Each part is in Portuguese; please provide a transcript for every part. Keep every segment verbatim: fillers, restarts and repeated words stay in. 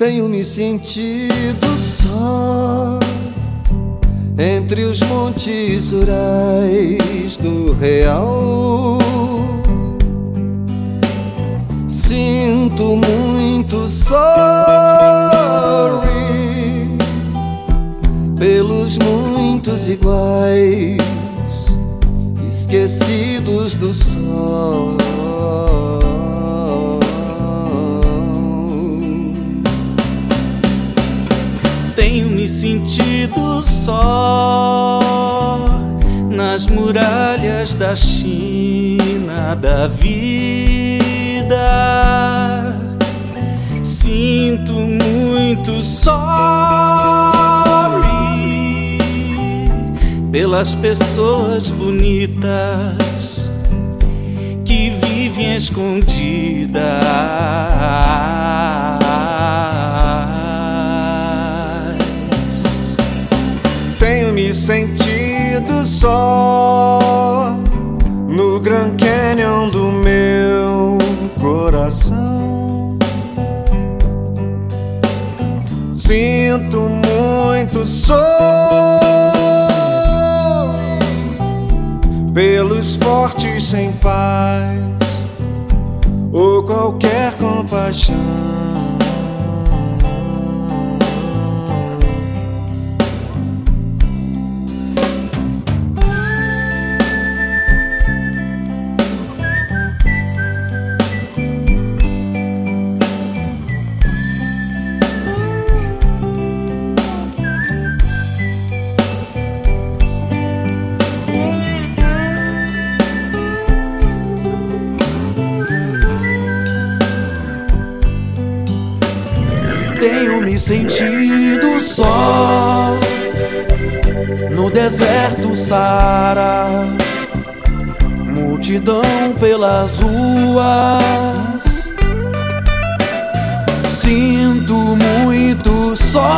Tenho me sentido só entre os montes rurais do real. Sinto muito sorry pelos muitos iguais, esquecidos do sol. Tenho me sentido só nas muralhas da China da vida. Sinto muito sorry pelas pessoas bonitas que vivem escondidas. Tenho me sentido só no Grand Canyon do meu coração. Sinto muito sorry pelos fortes sem paz ou qualquer compaixão. Tenho me sentido só no deserto Saara, multidão pelas ruas. Sinto muito sorry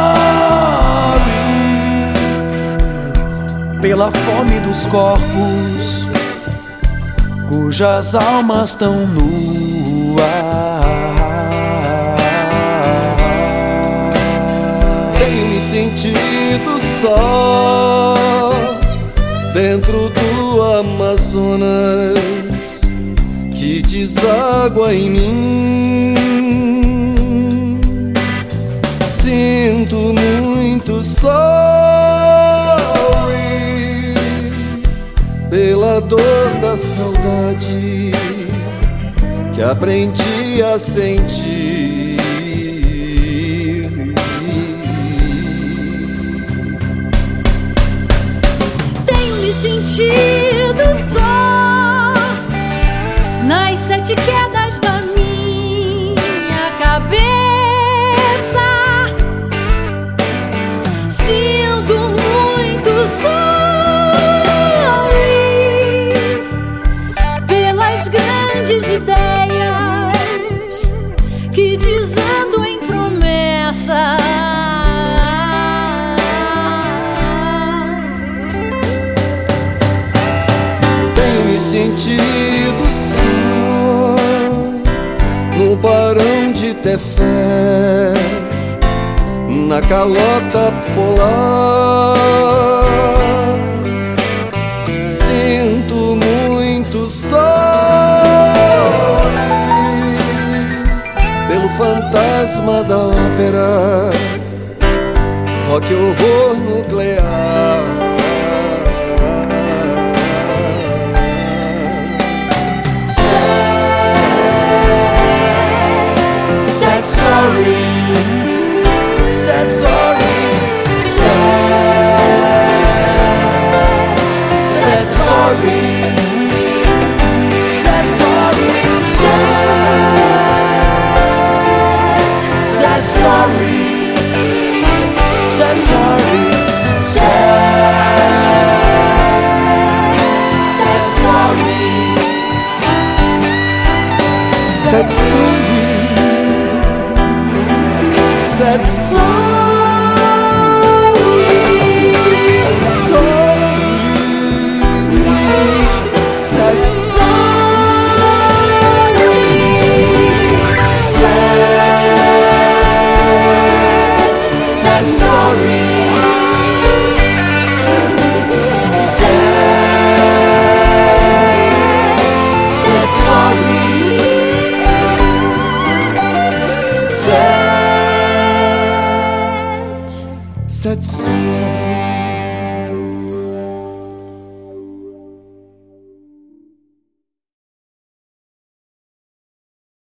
pela fome dos corpos cujas almas tão nuas. Tenho me sentido só dentro do Amazonas que deságua em mim. Sinto muito sorry pela dor da saudade que aprendi a sentir. Sentido só nas sete quedas da minha cabeça. Sinto muito sorry pelas grandes ideias que desandam em promessa. Sentido só no Barão de Tefé, na calota polar. Sinto muito sorry pelo fantasma da ópera, rock horror nuclear. Sorry, sad sorry, sad, sad sorry, sad sorry, sad, sad sorry, sad sorry, sad, sad sorry, sad sorry. Sad sorry, sad sorry, sad sorry, sad sete sonhos.